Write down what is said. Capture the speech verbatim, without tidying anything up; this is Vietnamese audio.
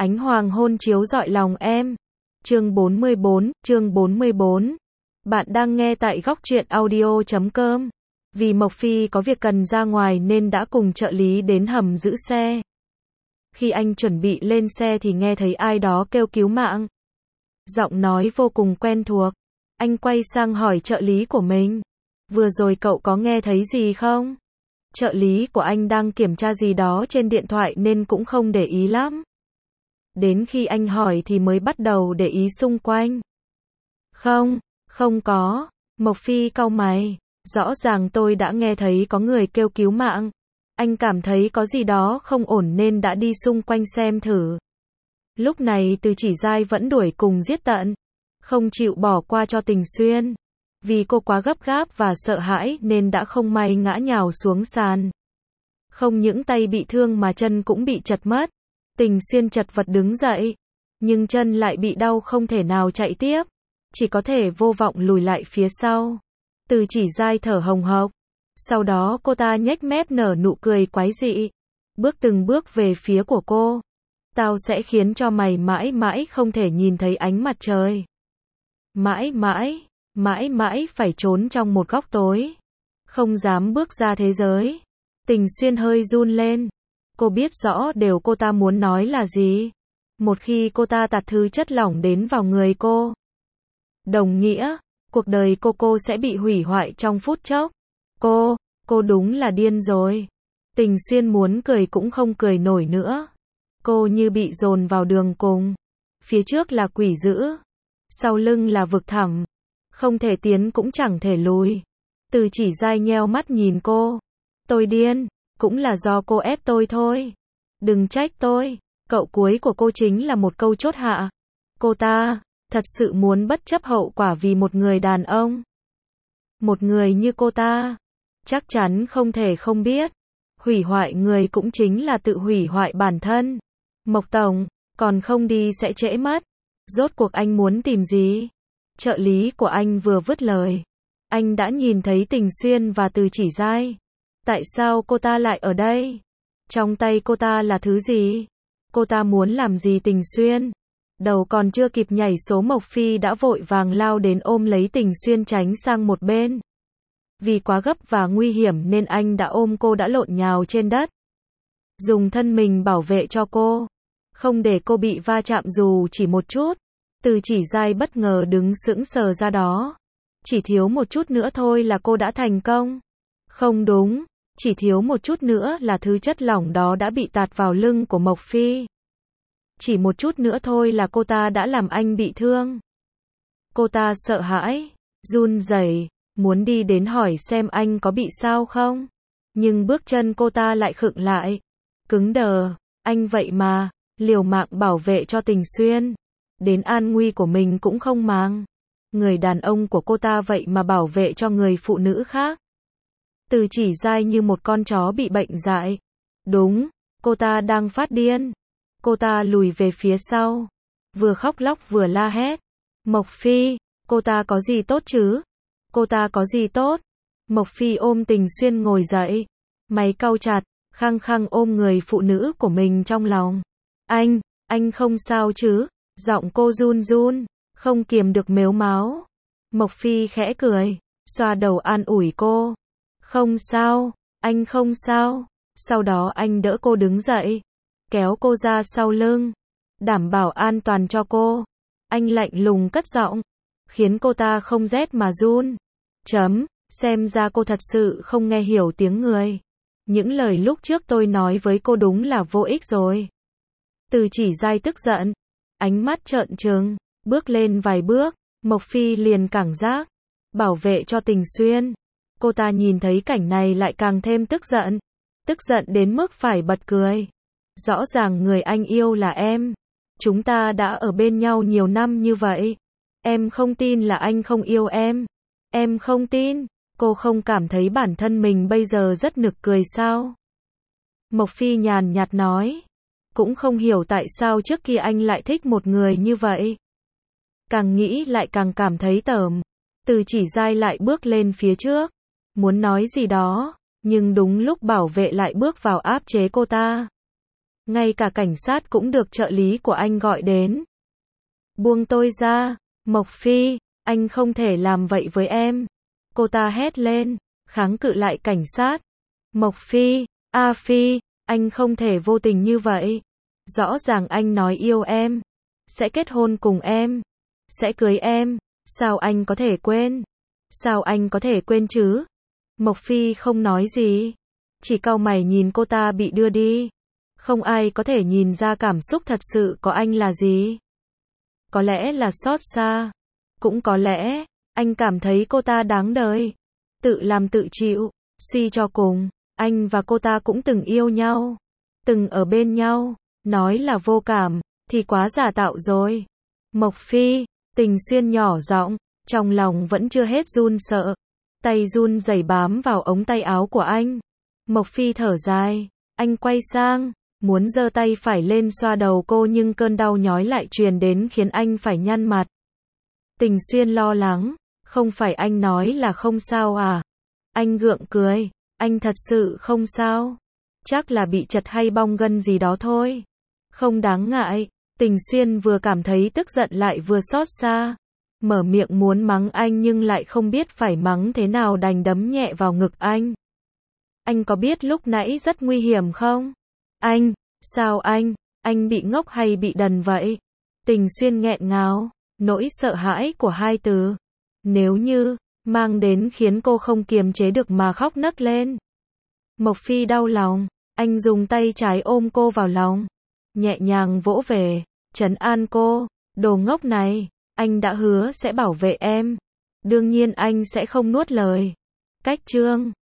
Ánh hoàng hôn chiếu rọi lòng em. Chương bốn mươi bốn, chương bốn mươi bốn. Bạn đang nghe tại góc truyện audio chấm com. Vì Mộc Phi có việc cần ra ngoài nên đã cùng trợ lý đến hầm giữ xe. Khi anh chuẩn bị lên xe thì nghe thấy ai đó kêu cứu mạng. Giọng nói vô cùng quen thuộc. Anh quay sang hỏi trợ lý của mình. Vừa rồi cậu có nghe thấy gì không? Trợ lý của anh đang kiểm tra gì đó trên điện thoại nên cũng không để ý lắm. Đến khi anh hỏi thì mới bắt đầu để ý xung quanh. Không, không có. Mộc Phi cau mày. Rõ ràng tôi đã nghe thấy có người kêu cứu mạng. Anh cảm thấy có gì đó không ổn nên đã đi xung quanh xem thử. Lúc này Từ Chỉ Giai vẫn đuổi cùng giết tận. Không chịu bỏ qua cho Tình Xuyên. Vì cô quá gấp gáp và sợ hãi nên đã không may ngã nhào xuống sàn. Không những tay bị thương mà chân cũng bị chật mất. Tình Xuyên chật vật đứng dậy. Nhưng chân lại bị đau không thể nào chạy tiếp. Chỉ có thể vô vọng lùi lại phía sau. Từ Chỉ Giai thở hồng hộc. Sau đó cô ta nhếch mép nở nụ cười quái dị. Bước từng bước về phía của cô. Tao sẽ khiến cho mày mãi mãi không thể nhìn thấy ánh mặt trời. Mãi mãi, mãi mãi phải trốn trong một góc tối. Không dám bước ra thế giới. Tình Xuyên hơi run lên. Cô biết rõ điều cô ta muốn nói là gì. Một khi cô ta tạt thứ chất lỏng đến vào người cô, đồng nghĩa, cuộc đời cô cô sẽ bị hủy hoại trong phút chốc. Cô, cô đúng là điên rồi. Tình Xuyên muốn cười cũng không cười nổi nữa. Cô như bị dồn vào đường cùng. Phía trước là quỷ dữ. Sau lưng là vực thẳm. Không thể tiến cũng chẳng thể lùi. Từ Chỉ Giai nheo mắt nhìn cô. Tôi điên. Cũng là do cô ép tôi thôi. Đừng trách tôi. Cậu cuối của cô chính là một câu chốt hạ. Cô ta, thật sự muốn bất chấp hậu quả vì một người đàn ông. Một người như cô ta, chắc chắn không thể không biết. Hủy hoại người cũng chính là tự hủy hoại bản thân. Mộc Tổng, còn không đi sẽ trễ mất. Rốt cuộc anh muốn tìm gì? Trợ lý của anh vừa vứt lời. Anh đã nhìn thấy Tình Xuyên và Từ Chỉ Giai. Tại sao cô ta lại ở đây? Trong tay cô ta là thứ gì? Cô ta muốn làm gì Tình Xuyên? Đầu còn chưa kịp nhảy số Mộc Phi đã vội vàng lao đến ôm lấy Tình Xuyên tránh sang một bên. Vì quá gấp và nguy hiểm nên anh đã ôm cô đã lộn nhào trên đất. Dùng thân mình bảo vệ cho cô. Không để cô bị va chạm dù chỉ một chút. Từ Chỉ Giai bất ngờ đứng sững sờ ra đó. Chỉ thiếu một chút nữa thôi là cô đã thành công. Không đúng. Chỉ thiếu một chút nữa là thứ chất lỏng đó đã bị tạt vào lưng của Mộc Phi. Chỉ một chút nữa thôi là cô ta đã làm anh bị thương. Cô ta sợ hãi, run rẩy, muốn đi đến hỏi xem anh có bị sao không. Nhưng bước chân cô ta lại khựng lại. Cứng đờ, anh vậy mà, liều mạng bảo vệ cho Tình Xuyên. Đến an nguy của mình cũng không màng. Người đàn ông của cô ta vậy mà bảo vệ cho người phụ nữ khác. Từ Chỉ Giai như một con chó bị bệnh dại. Đúng, cô ta đang phát điên. Cô ta lùi về phía sau. Vừa khóc lóc vừa la hét. Mộc Phi, cô ta có gì tốt chứ? Cô ta có gì tốt? Mộc Phi ôm Tình Xuyên ngồi dậy. Máy cau chặt, khăng khăng ôm người phụ nữ của mình trong lòng. Anh, anh không sao chứ? Giọng cô run run, không kiềm được mếu máo. Mộc Phi khẽ cười, xoa đầu an ủi cô. Không sao, anh không sao. Sau đó anh đỡ cô đứng dậy, kéo cô ra sau lưng, đảm bảo an toàn cho cô. Anh lạnh lùng cất giọng, khiến cô ta không rét mà run. Chấm, xem ra cô thật sự không nghe hiểu tiếng người. Những lời lúc trước tôi nói với cô đúng là vô ích rồi. Từ Chỉ Giai tức giận, ánh mắt trợn trừng, bước lên vài bước. Mộc Phi liền cẳng giác, bảo vệ cho Tình Xuyên. Cô ta nhìn thấy cảnh này lại càng thêm tức giận. Tức giận đến mức phải bật cười. Rõ ràng người anh yêu là em. Chúng ta đã ở bên nhau nhiều năm như vậy. Em không tin là anh không yêu em. Em không tin. Cô không cảm thấy bản thân mình bây giờ rất nực cười sao? Mộc Phi nhàn nhạt nói. Cũng không hiểu tại sao trước kia anh lại thích một người như vậy. Càng nghĩ lại càng cảm thấy tởm. Từ Chỉ Giai lại bước lên phía trước. Muốn nói gì đó. Nhưng đúng lúc bảo vệ lại bước vào áp chế cô ta. Ngay cả cảnh sát cũng được trợ lý của anh gọi đến. Buông tôi ra, Mộc Phi, anh không thể làm vậy với em. Cô ta hét lên, kháng cự lại cảnh sát. Mộc Phi, A Phi, anh không thể vô tình như vậy. Rõ ràng anh nói yêu em, sẽ kết hôn cùng em, sẽ cưới em, sao anh có thể quên? Sao anh có thể quên chứ? Mộc Phi không nói gì, chỉ cau mày nhìn cô ta bị đưa đi. Không ai có thể nhìn ra cảm xúc thật sự của anh là gì. Có lẽ là xót xa, cũng có lẽ anh cảm thấy cô ta đáng đời, tự làm tự chịu. Suy cho cùng, anh và cô ta cũng từng yêu nhau, từng ở bên nhau, nói là vô cảm thì quá giả tạo rồi. Mộc Phi, Tình Xuyên nhỏ giọng, trong lòng vẫn chưa hết run sợ, tay run rẩy bám vào ống tay áo của anh. Mộc Phi thở dài, anh quay sang, muốn giơ tay phải lên xoa đầu cô nhưng cơn đau nhói lại truyền đến khiến anh phải nhăn mặt. Tình Xuyên lo lắng, không phải anh nói là không sao à? Anh gượng cười, anh thật sự không sao, chắc là bị chật hay bong gân gì đó thôi. Không đáng ngại. Tình Xuyên vừa cảm thấy tức giận lại vừa xót xa, mở miệng muốn mắng anh nhưng lại không biết phải mắng thế nào đành đấm nhẹ vào ngực anh. Anh có biết lúc nãy rất nguy hiểm không? Anh, sao anh, anh bị ngốc hay bị đần vậy? Tình Xuyên nghẹn ngào, nỗi sợ hãi của hai từ nếu như mang đến khiến cô không kiềm chế được mà khóc nấc lên. Mộc Phi đau lòng, anh dùng tay trái ôm cô vào lòng, nhẹ nhàng vỗ về, trấn an cô, đồ ngốc này, anh đã hứa sẽ bảo vệ em, đương nhiên anh sẽ không nuốt lời. Cách chương